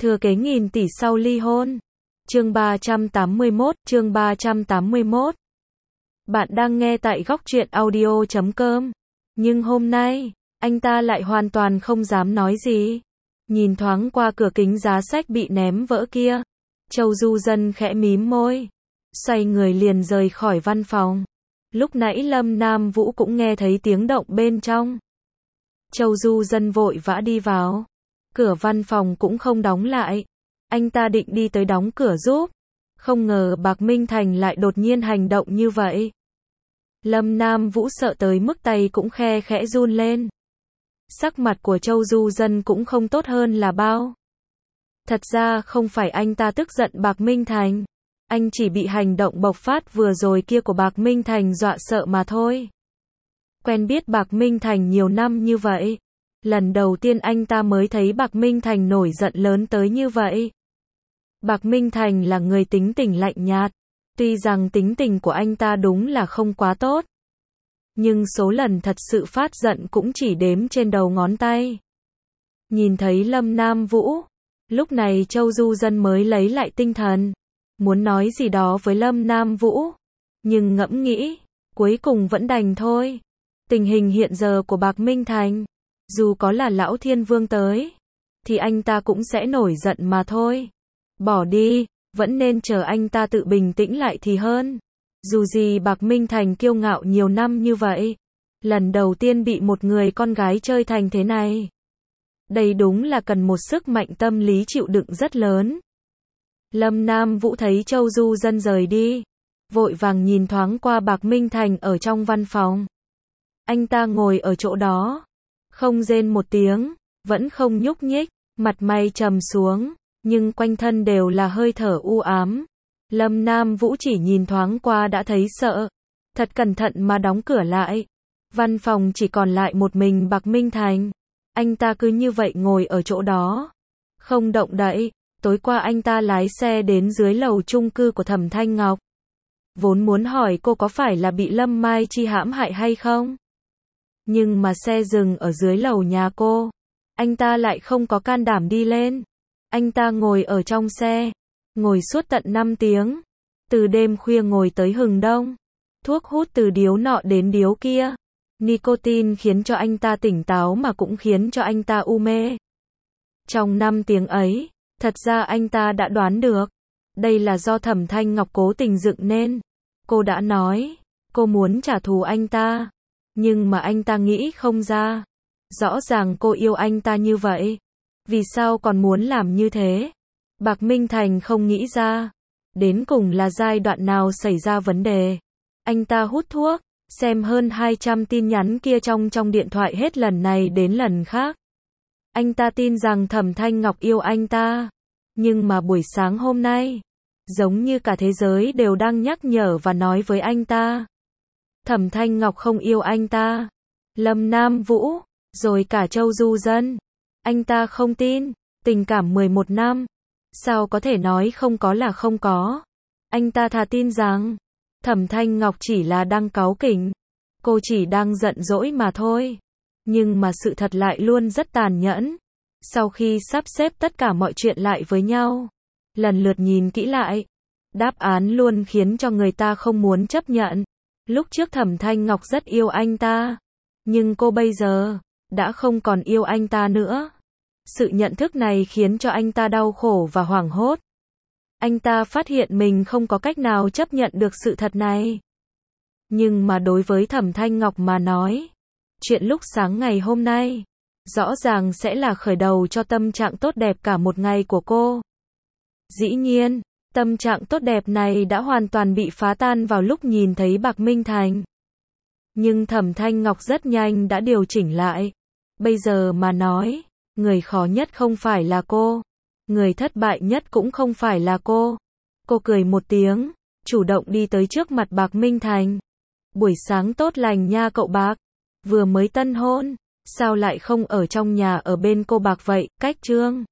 Thừa kế nghìn tỷ sau ly hôn. Chương 381. Bạn đang nghe tại góc truyện audio.com. Nhưng hôm nay, anh ta lại hoàn toàn không dám nói gì. Nhìn thoáng qua cửa kính giá sách bị ném vỡ kia, Châu Du Dân khẽ mím môi, xoay người liền rời khỏi văn phòng. Lúc nãy Lâm Nam Vũ cũng nghe thấy tiếng động bên trong. Châu Du Dân vội vã đi vào. Cửa văn phòng cũng không đóng lại. Anh ta định đi tới đóng cửa giúp. Không ngờ Bạc Minh Thành lại đột nhiên hành động như vậy. Lâm Nam Vũ sợ tới mức tay cũng khẽ run lên. Sắc mặt của Châu Du Dân cũng không tốt hơn là bao. Thật ra không phải anh ta tức giận Bạc Minh Thành. Anh chỉ bị hành động bộc phát vừa rồi kia của Bạc Minh Thành dọa sợ mà thôi. Quen biết Bạc Minh Thành nhiều năm như vậy. Lần đầu tiên anh ta mới thấy Bạc Minh Thành nổi giận lớn tới như vậy. Bạc Minh Thành là người tính tình lạnh nhạt. Tuy rằng tính tình của anh ta đúng là không quá tốt. Nhưng số lần thật sự phát giận cũng chỉ đếm trên đầu ngón tay. Nhìn thấy Lâm Nam Vũ, lúc này Châu Du Dân mới lấy lại tinh thần. Muốn nói gì đó với Lâm Nam Vũ. Nhưng ngẫm nghĩ, cuối cùng vẫn đành thôi. Tình hình hiện giờ của Bạc Minh Thành, dù có là Lão Thiên Vương tới, thì anh ta cũng sẽ nổi giận mà thôi. Bỏ đi, vẫn nên chờ anh ta tự bình tĩnh lại thì hơn. Dù gì Bạc Minh Thành kiêu ngạo nhiều năm như vậy, lần đầu tiên bị một người con gái chơi thành thế này. Đây đúng là cần một sức mạnh tâm lý chịu đựng rất lớn. Lâm Nam Vũ thấy Châu Du Dân rời đi, vội vàng nhìn thoáng qua Bạc Minh Thành ở trong văn phòng. Anh ta ngồi ở chỗ đó, không rên một tiếng, vẫn không nhúc nhích, mặt mày trầm xuống, nhưng quanh thân đều là hơi thở u ám. Lâm Nam Vũ chỉ nhìn thoáng qua đã thấy sợ, thật cẩn thận mà đóng cửa lại. Văn phòng chỉ còn lại một mình Bạc Minh Thành. Anh ta cứ như vậy ngồi ở chỗ đó, không động đậy. Tối qua anh ta lái xe đến dưới lầu chung cư của Thẩm Thanh Ngọc. Vốn muốn hỏi cô có phải là bị Lâm Mai Chi hãm hại hay không. Nhưng mà xe dừng ở dưới lầu nhà cô. Anh ta lại không có can đảm đi lên. Anh ta ngồi ở trong xe, ngồi suốt tận 5 tiếng. Từ đêm khuya ngồi tới hừng đông. Thuốc hút từ điếu nọ đến điếu kia. Nicotine khiến cho anh ta tỉnh táo mà cũng khiến cho anh ta u mê. Trong 5 tiếng ấy, thật ra anh ta đã đoán được. Đây là do Thẩm Thanh Ngọc cố tình dựng nên. Cô đã nói, cô muốn trả thù anh ta. Nhưng mà anh ta nghĩ không ra. Rõ ràng cô yêu anh ta như vậy. Vì sao còn muốn làm như thế? Bạc Minh Thành không nghĩ ra. Đến cùng là giai đoạn nào xảy ra vấn đề. Anh ta hút thuốc, xem hơn 200 tin nhắn kia trong điện thoại hết lần này đến lần khác. Anh ta tin rằng Thẩm Thanh Ngọc yêu anh ta. Nhưng mà buổi sáng hôm nay, giống như cả thế giới đều đang nhắc nhở và nói với anh ta. Thẩm Thanh Ngọc không yêu anh ta. Lâm Nam Vũ, rồi cả Châu Du Dân. Anh ta không tin, tình cảm 11 năm. Sao có thể nói không có là không có. Anh ta thà tin rằng, Thẩm Thanh Ngọc chỉ là đang cáu kỉnh. Cô chỉ đang giận dỗi mà thôi. Nhưng mà sự thật lại luôn rất tàn nhẫn. Sau khi sắp xếp tất cả mọi chuyện lại với nhau, lần lượt nhìn kỹ lại, đáp án luôn khiến cho người ta không muốn chấp nhận. Lúc trước Thẩm Thanh Ngọc rất yêu anh ta, nhưng cô bây giờ đã không còn yêu anh ta nữa. Sự nhận thức này khiến cho anh ta đau khổ và hoảng hốt. Anh ta phát hiện mình không có cách nào chấp nhận được sự thật này. Nhưng mà đối với Thẩm Thanh Ngọc mà nói, chuyện lúc sáng ngày hôm nay rõ ràng sẽ là khởi đầu cho tâm trạng tốt đẹp cả một ngày của cô. Dĩ nhiên, tâm trạng tốt đẹp này đã hoàn toàn bị phá tan vào lúc nhìn thấy Bạc Minh Thành. Nhưng Thẩm Thanh Ngọc rất nhanh đã điều chỉnh lại. Bây giờ mà nói, người khó nhất không phải là cô. Người thất bại nhất cũng không phải là cô. Cô cười một tiếng, chủ động đi tới trước mặt Bạc Minh Thành. Buổi sáng tốt lành nha cậu Bạc. Vừa mới tân hôn. Sao lại không ở trong nhà ở bên cô Bạc vậy, cách Trương?